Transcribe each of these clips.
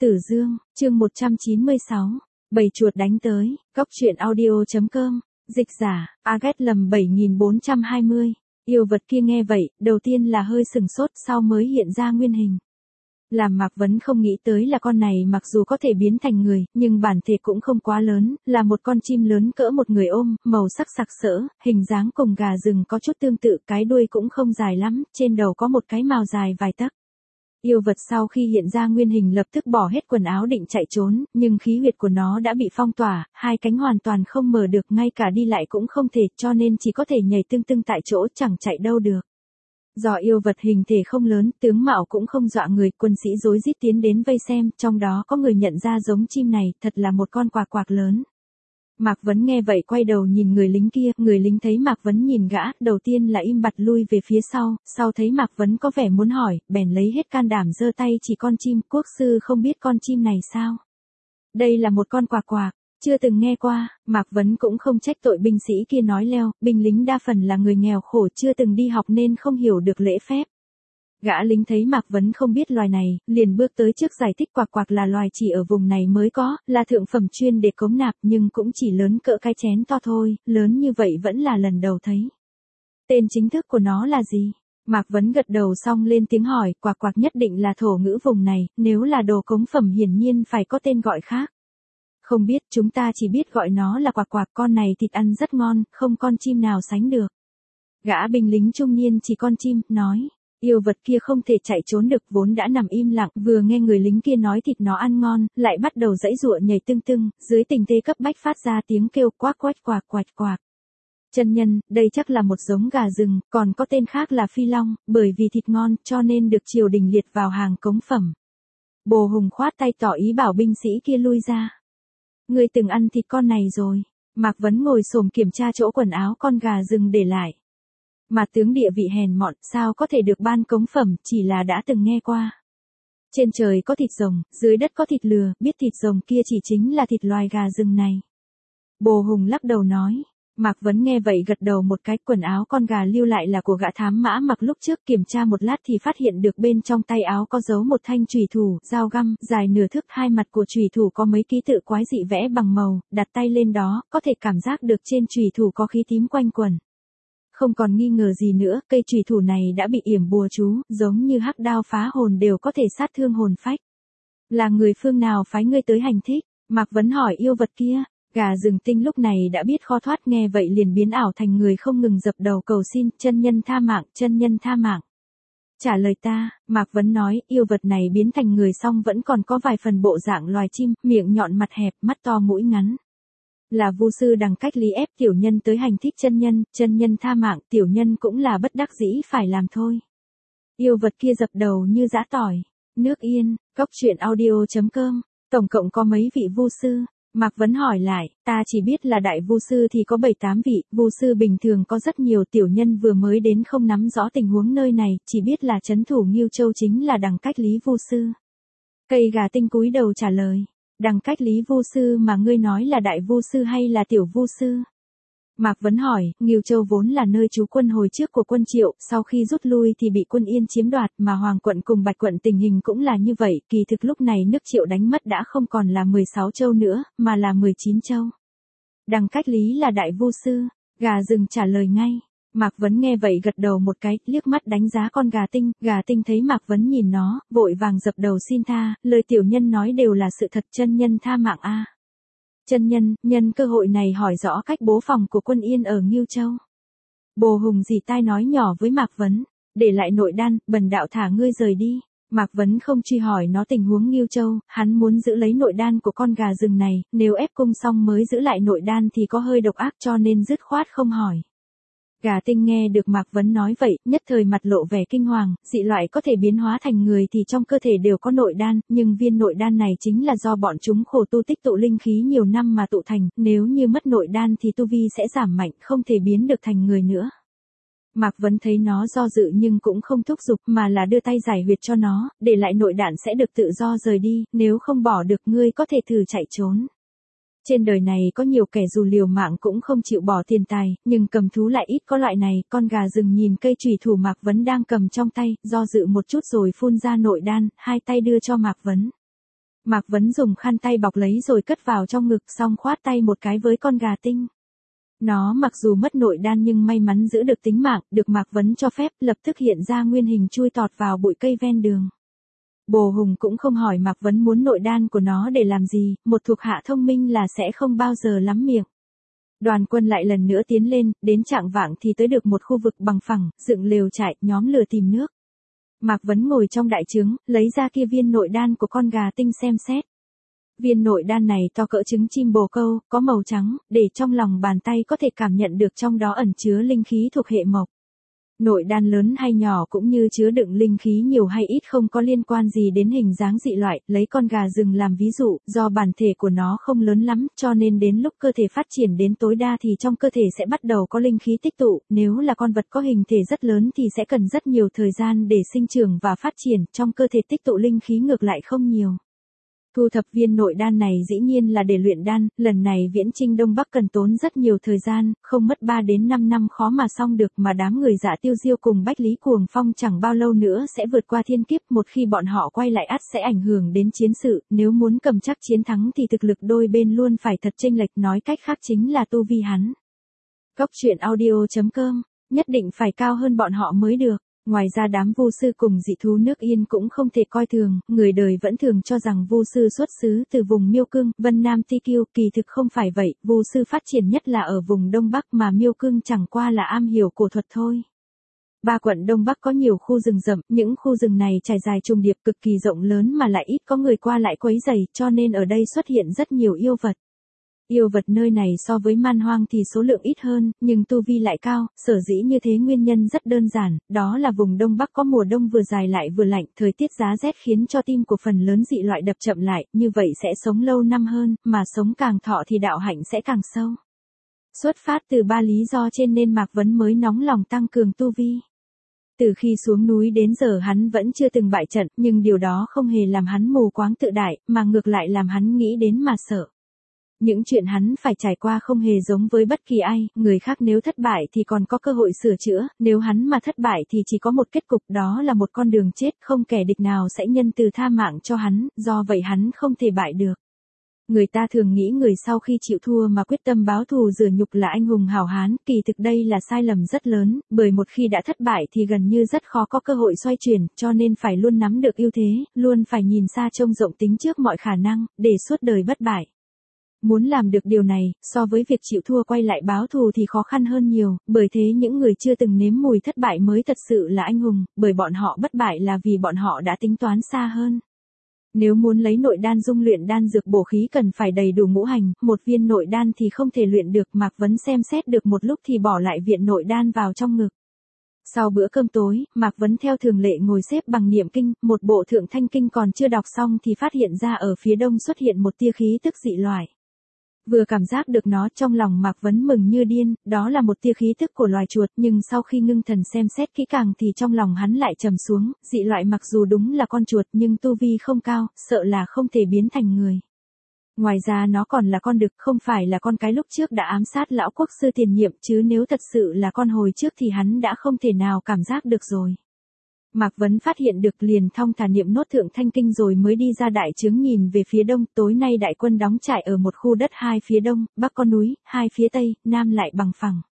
Tử Dương, chương 196, Bầy chuột đánh tới, góc truyện audio.com, dịch giả, Agat lầm 7420, yêu vật kia nghe vậy, đầu tiên là hơi sừng sốt sau mới hiện ra nguyên hình. Làm Mạc Vấn không nghĩ tới là con này mặc dù có thể biến thành người, nhưng bản thể cũng không quá lớn, là một con chim lớn cỡ một người ôm, màu sắc sặc sỡ, hình dáng cùng gà rừng có chút tương tự, cái đuôi cũng không dài lắm, trên đầu có một cái mào dài vài tấc. Yêu vật sau khi hiện ra nguyên hình lập tức bỏ hết quần áo định chạy trốn, nhưng khí huyệt của nó đã bị phong tỏa, hai cánh hoàn toàn không mở được, ngay cả đi lại cũng không thể, cho nên chỉ có thể nhảy tưng tưng tại chỗ, chẳng chạy đâu được. Do yêu vật hình thể không lớn, tướng mạo cũng không dọa người, quân sĩ rối rít tiến đến vây xem, trong đó có người nhận ra giống chim này, thật là một con quạc quạc lớn. Mạc Vấn nghe vậy quay đầu nhìn người lính kia, người lính thấy Mạc Vấn nhìn gã, đầu tiên là im bặt lui về phía sau thấy Mạc Vấn có vẻ muốn hỏi, bèn lấy hết can đảm giơ tay chỉ con chim, quốc sư không biết con chim này sao? Đây là một con quạc quạc, chưa từng nghe qua, Mạc Vấn cũng không trách tội binh sĩ kia nói leo, binh lính đa phần là người nghèo khổ chưa từng đi học nên không hiểu được lễ phép. Gã lính thấy Mạc Vấn không biết loài này, liền bước tới trước giải thích quạc quạc là loài chỉ ở vùng này mới có, là thượng phẩm chuyên để cống nạp nhưng cũng chỉ lớn cỡ cái chén to thôi, lớn như vậy vẫn là lần đầu thấy. Tên chính thức của nó là gì? Mạc Vấn gật đầu xong lên tiếng hỏi, quạc quạc nhất định là thổ ngữ vùng này, nếu là đồ cống phẩm hiển nhiên phải có tên gọi khác. Không biết, chúng ta chỉ biết gọi nó là quạc quạc, con này thịt ăn rất ngon, không con chim nào sánh được. Gã binh lính trung niên chỉ con chim, nói. Yêu vật kia không thể chạy trốn được, vốn đã nằm im lặng, vừa nghe người lính kia nói thịt nó ăn ngon, lại bắt đầu giãy giụa nhảy tưng tưng, dưới tình thế cấp bách phát ra tiếng kêu quác quách quạc quạch quạc. Chân nhân, đây chắc là một giống gà rừng, còn có tên khác là phi long, bởi vì thịt ngon, cho nên được triều đình liệt vào hàng cống phẩm. Bồ Hùng khoát tay tỏ ý bảo binh sĩ kia lui ra. Người từng ăn thịt con này rồi. Mạc Vấn ngồi xổm kiểm tra chỗ quần áo con gà rừng để lại. Mà tướng địa vị hèn mọn, sao có thể được ban cống phẩm, chỉ là đã từng nghe qua. Trên trời có thịt rồng, dưới đất có thịt lừa, biết thịt rồng kia chỉ chính là thịt loài gà rừng này. Bồ Hùng lắc đầu nói. Mạc Vấn nghe vậy gật đầu một cái, quần áo con gà lưu lại là của gã thám mã mặc lúc trước, kiểm tra một lát thì phát hiện được bên trong tay áo có giấu một thanh chùy thủ, dao găm, dài nửa thước, hai mặt của chùy thủ có mấy ký tự quái dị vẽ bằng màu, đặt tay lên đó, có thể cảm giác được trên chùy thủ có khí tím quanh quẩn. Không còn nghi ngờ gì nữa, cây chùy thủ này đã bị yểm bùa chú, giống như hắc đao phá hồn đều có thể sát thương hồn phách. Là người phương nào phái ngươi tới hành thích? Mạc Vấn hỏi yêu vật kia. Gà rừng tinh lúc này đã biết khó thoát, nghe vậy liền biến ảo thành người không ngừng dập đầu cầu xin, chân nhân tha mạng, chân nhân tha mạng. Trả lời ta, Mạc Vấn nói, yêu vật này biến thành người xong vẫn còn có vài phần bộ dạng loài chim, miệng nhọn mặt hẹp, mắt to mũi ngắn. Là vu sư Đằng Cách Lý ép tiểu nhân tới hành thích chân nhân tha mạng, tiểu nhân cũng là bất đắc dĩ phải làm thôi. Yêu vật kia dập đầu như giã tỏi. Nước Yên, góc truyện audio.com, tổng cộng có mấy vị vu sư? Mạc Vấn hỏi lại, ta chỉ biết là đại vu sư thì có 7-8 vị, vu sư bình thường có rất nhiều, tiểu nhân vừa mới đến không nắm rõ tình huống nơi này, chỉ biết là trấn thủ Ngưu Châu chính là Đằng Cách Lý vu sư. Cây gà tinh cúi đầu trả lời, Đằng Cách Lý vu sư mà ngươi nói là đại vu sư hay là tiểu vu sư? Mạc Vấn hỏi, Ngưu Châu vốn là nơi trú quân hồi trước của quân Triệu, sau khi rút lui thì bị quân Yên chiếm đoạt, mà Hoàng quận cùng Bạch quận tình hình cũng là như vậy, kỳ thực lúc này nước Triệu đánh mất đã không còn là 16 châu nữa, mà là 19 châu. Đằng Cách Lý là đại vu sư, gà rừng trả lời ngay. Mạc Vấn nghe vậy gật đầu một cái, liếc mắt đánh giá con gà tinh thấy Mạc Vấn nhìn nó, vội vàng dập đầu xin tha, lời tiểu nhân nói đều là sự thật, chân nhân tha mạng a. Chân nhân, nhân cơ hội này hỏi rõ cách bố phòng của quân Yên ở Ngưu Châu. Bồ Hùng dì tai nói nhỏ với Mạc Vấn, để lại nội đan, bần đạo thả ngươi rời đi. Mạc Vấn không truy hỏi nó tình huống Ngưu Châu, hắn muốn giữ lấy nội đan của con gà rừng này, nếu ép cung xong mới giữ lại nội đan thì có hơi độc ác cho nên dứt khoát không hỏi. Gà tinh nghe được Mạc Vấn nói vậy, nhất thời mặt lộ vẻ kinh hoàng, dị loại có thể biến hóa thành người thì trong cơ thể đều có nội đan, nhưng viên nội đan này chính là do bọn chúng khổ tu tích tụ linh khí nhiều năm mà tụ thành, nếu như mất nội đan thì tu vi sẽ giảm mạnh, không thể biến được thành người nữa. Mạc Vấn thấy nó do dự nhưng cũng không thúc giục mà là đưa tay giải huyệt cho nó, để lại nội đan sẽ được tự do rời đi, nếu không bỏ được ngươi có thể thử chạy trốn. Trên đời này có nhiều kẻ dù liều mạng cũng không chịu bỏ tiền tài, nhưng cầm thú lại ít có loại này, con gà rừng nhìn cây chùy thủ Mạc Vấn đang cầm trong tay, do dự một chút rồi phun ra nội đan, hai tay đưa cho Mạc Vấn. Mạc Vấn dùng khăn tay bọc lấy rồi cất vào trong ngực, xong khoát tay một cái với con gà tinh. Nó mặc dù mất nội đan nhưng may mắn giữ được tính mạng, được Mạc Vấn cho phép, lập tức hiện ra nguyên hình chui tọt vào bụi cây ven đường. Bồ Hùng cũng không hỏi Mạc Vấn muốn nội đan của nó để làm gì, một thuộc hạ thông minh là sẽ không bao giờ lắm miệng. Đoàn quân lại lần nữa tiến lên, đến chạng vạng thì tới được một khu vực bằng phẳng, dựng lều trại, nhóm lửa tìm nước. Mạc Vấn ngồi trong đại trướng, lấy ra kia viên nội đan của con gà tinh xem xét. Viên nội đan này to cỡ trứng chim bồ câu, có màu trắng, để trong lòng bàn tay có thể cảm nhận được trong đó ẩn chứa linh khí thuộc hệ mộc. Nội đan lớn hay nhỏ cũng như chứa đựng linh khí nhiều hay ít không có liên quan gì đến hình dáng dị loại, lấy con gà rừng làm ví dụ, do bản thể của nó không lớn lắm, cho nên đến lúc cơ thể phát triển đến tối đa thì trong cơ thể sẽ bắt đầu có linh khí tích tụ, nếu là con vật có hình thể rất lớn thì sẽ cần rất nhiều thời gian để sinh trưởng và phát triển, trong cơ thể tích tụ linh khí ngược lại không nhiều. Thu thập viên nội đan này dĩ nhiên là để luyện đan, lần này viễn chinh Đông Bắc cần tốn rất nhiều thời gian, không mất 3 đến 5 năm khó mà xong được, mà đám người Dạ Tiêu Diêu cùng Bách Lý Cuồng Phong chẳng bao lâu nữa sẽ vượt qua thiên kiếp, một khi bọn họ quay lại ắt sẽ ảnh hưởng đến chiến sự, nếu muốn cầm chắc chiến thắng thì thực lực đôi bên luôn phải thật chênh lệch, nói cách khác chính là tu vi hắn. Cốc truyện audio.com, nhất định phải cao hơn bọn họ mới được. Ngoài ra đám vu sư cùng dị thú nước Yên cũng không thể coi thường, người đời vẫn thường cho rằng vu sư xuất xứ từ vùng Miêu Cương, Vân Nam Ti Kiêu, kỳ thực không phải vậy, vu sư phát triển nhất là ở vùng Đông Bắc mà Miêu Cương chẳng qua là am hiểu cổ thuật thôi. Ba quận Đông Bắc có nhiều khu rừng rậm, những khu rừng này trải dài trùng điệp cực kỳ rộng lớn mà lại ít có người qua lại quấy rầy, cho nên ở đây xuất hiện rất nhiều yêu vật. Yêu vật nơi này so với man hoang thì số lượng ít hơn, nhưng tu vi lại cao, sở dĩ như thế nguyên nhân rất đơn giản, đó là vùng Đông Bắc có mùa đông vừa dài lại vừa lạnh, thời tiết giá rét khiến cho tim của phần lớn dị loại đập chậm lại, như vậy sẽ sống lâu năm hơn, mà sống càng thọ thì đạo hạnh sẽ càng sâu. Xuất phát từ 3 lý do trên nên Mạc Vấn mới nóng lòng tăng cường tu vi. Từ khi xuống núi đến giờ hắn vẫn chưa từng bại trận, nhưng điều đó không hề làm hắn mù quáng tự đại, mà ngược lại làm hắn nghĩ đến mà sợ. Những chuyện hắn phải trải qua không hề giống với bất kỳ ai, người khác nếu thất bại thì còn có cơ hội sửa chữa, nếu hắn mà thất bại thì chỉ có một kết cục, đó là một con đường chết, không kẻ địch nào sẽ nhân từ tha mạng cho hắn, do vậy hắn không thể bại được. Người ta thường nghĩ người sau khi chịu thua mà quyết tâm báo thù rửa nhục là anh hùng hảo hán, kỳ thực đây là sai lầm rất lớn, bởi một khi đã thất bại thì gần như rất khó có cơ hội xoay chuyển, cho nên phải luôn nắm được ưu thế, luôn phải nhìn xa trông rộng tính trước mọi khả năng, để suốt đời bất bại. Muốn làm được điều này, so với việc chịu thua quay lại báo thù thì khó khăn hơn nhiều, bởi thế những người chưa từng nếm mùi thất bại mới thật sự là anh hùng, bởi bọn họ bất bại là vì bọn họ đã tính toán xa hơn. Nếu muốn lấy nội đan dung luyện đan dược bổ khí cần phải đầy đủ ngũ hành, một viên nội đan thì không thể luyện được, Mạc Vấn xem xét được một lúc thì bỏ lại viện nội đan vào trong ngực. Sau bữa cơm tối, Mạc Vấn theo thường lệ ngồi xếp bằng niệm kinh, một bộ thượng thanh kinh còn chưa đọc xong thì phát hiện ra ở phía đông xuất hiện một tia khí tức dị loại. Vừa cảm giác được nó trong lòng Mạc Vấn mừng như điên, đó là một tia khí tức của loài chuột, nhưng sau khi ngưng thần xem xét kỹ càng thì trong lòng hắn lại trầm xuống, dị loại mặc dù đúng là con chuột nhưng tu vi không cao, sợ là không thể biến thành người. Ngoài ra nó còn là con đực, không phải là con cái lúc trước đã ám sát lão quốc sư tiền nhiệm, chứ nếu thật sự là con hồi trước thì hắn đã không thể nào cảm giác được rồi. Mạc Vấn phát hiện được liền thong thả niệm nốt thượng thanh kinh rồi mới đi ra đại trướng nhìn về phía đông, tối nay đại quân đóng trại ở một khu đất hai phía đông, bắc có núi, hai phía tây, nam lại bằng phẳng.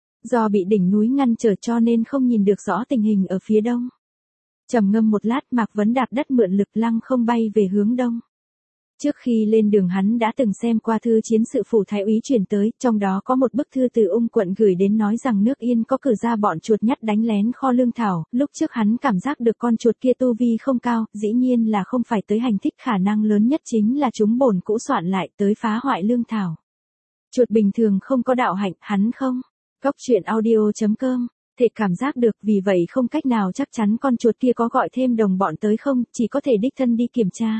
Do bị đỉnh núi ngăn trở cho nên không nhìn được rõ tình hình ở phía đông. Trầm ngâm một lát Mạc Vấn đạp đất mượn lực lăng không bay về hướng đông. Trước khi lên đường hắn đã từng xem qua thư chiến sự phủ thái úy chuyển tới, trong đó có một bức thư từ Ung quận gửi đến nói rằng nước Yên có cử ra bọn chuột nhắt đánh lén kho lương thảo, lúc trước hắn cảm giác được con chuột kia tu vi không cao, dĩ nhiên là không phải tới hành thích, khả năng lớn nhất chính là chúng bổn cũ soạn lại tới phá hoại lương thảo. Chuột bình thường không có đạo hạnh, hắn không. Cốc truyện audio.com, thể cảm giác được, vì vậy không cách nào chắc chắn con chuột kia có gọi thêm đồng bọn tới không, chỉ có thể đích thân đi kiểm tra.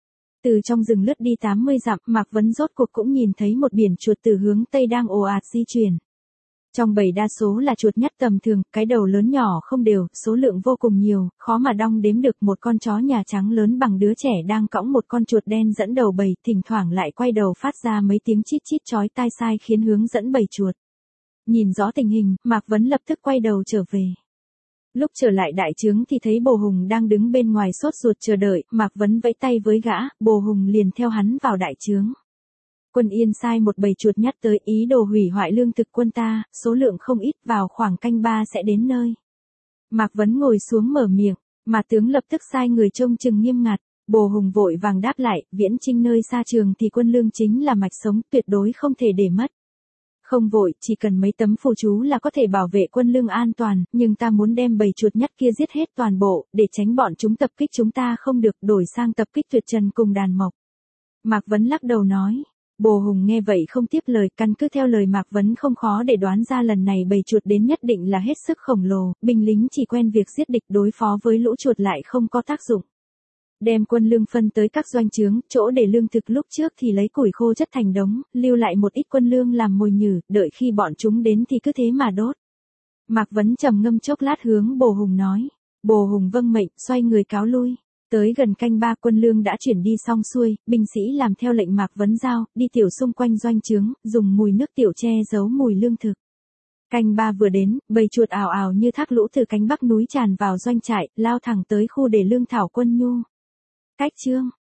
Từ trong rừng lướt đi 80 dặm, Mạc Vấn rốt cuộc cũng nhìn thấy một biển chuột từ hướng Tây đang ồ ạt di chuyển. Trong bầy đa số là chuột nhắt tầm thường, cái đầu lớn nhỏ không đều, số lượng vô cùng nhiều, khó mà đong đếm được. Một con chó nhà trắng lớn bằng đứa trẻ đang cõng một con chuột đen dẫn đầu bầy, thỉnh thoảng lại quay đầu phát ra mấy tiếng chít chít chói tai sai khiến hướng dẫn bầy chuột. Nhìn rõ tình hình, Mạc Vấn lập tức quay đầu trở về. Lúc trở lại đại trướng thì thấy Bồ Hùng đang đứng bên ngoài sốt ruột chờ đợi, Mạc Vấn vẫy tay với gã, Bồ Hùng liền theo hắn vào đại trướng. Quân Yên sai một bầy chuột nhắt tới ý đồ hủy hoại lương thực quân ta, số lượng không ít, vào khoảng canh 3 sẽ đến nơi. Mạc Vấn ngồi xuống mở miệng, mà tướng lập tức sai người trông chừng nghiêm ngặt. Bồ Hùng vội vàng đáp lại, viễn chinh nơi xa trường thì quân lương chính là mạch sống, tuyệt đối không thể để mất. Không vội, chỉ cần mấy tấm phù chú là có thể bảo vệ quân lương an toàn, nhưng ta muốn đem bầy chuột nhắt kia giết hết toàn bộ, để tránh bọn chúng tập kích chúng ta không được, đổi sang tập kích Tuyệt Trần cùng đàn mộc. Mạc Vấn lắc đầu nói. Bồ Hùng nghe vậy không tiếp lời, căn cứ theo lời Mạc Vấn không khó để đoán ra lần này bầy chuột đến nhất định là hết sức khổng lồ, binh lính chỉ quen việc giết địch, đối phó với lũ chuột lại không có tác dụng. Đem quân lương phân tới các doanh trướng, chỗ để lương thực lúc trước thì lấy củi khô chất thành đống, lưu lại một ít quân lương làm mồi nhử, đợi khi bọn chúng đến thì cứ thế mà đốt. Mạc Vấn trầm ngâm chốc lát hướng Bồ Hùng nói. Bồ Hùng vâng mệnh, xoay người cáo lui. Tới gần canh 3 quân lương đã chuyển đi xong xuôi, binh sĩ làm theo lệnh Mạc Vấn giao, đi tiểu xung quanh doanh trướng, dùng mùi nước tiểu che giấu mùi lương thực. Canh 3 vừa đến, bầy chuột ào ào như thác lũ từ cánh bắc núi tràn vào doanh trại, lao thẳng tới khu để lương thảo quân nhu. Cách chương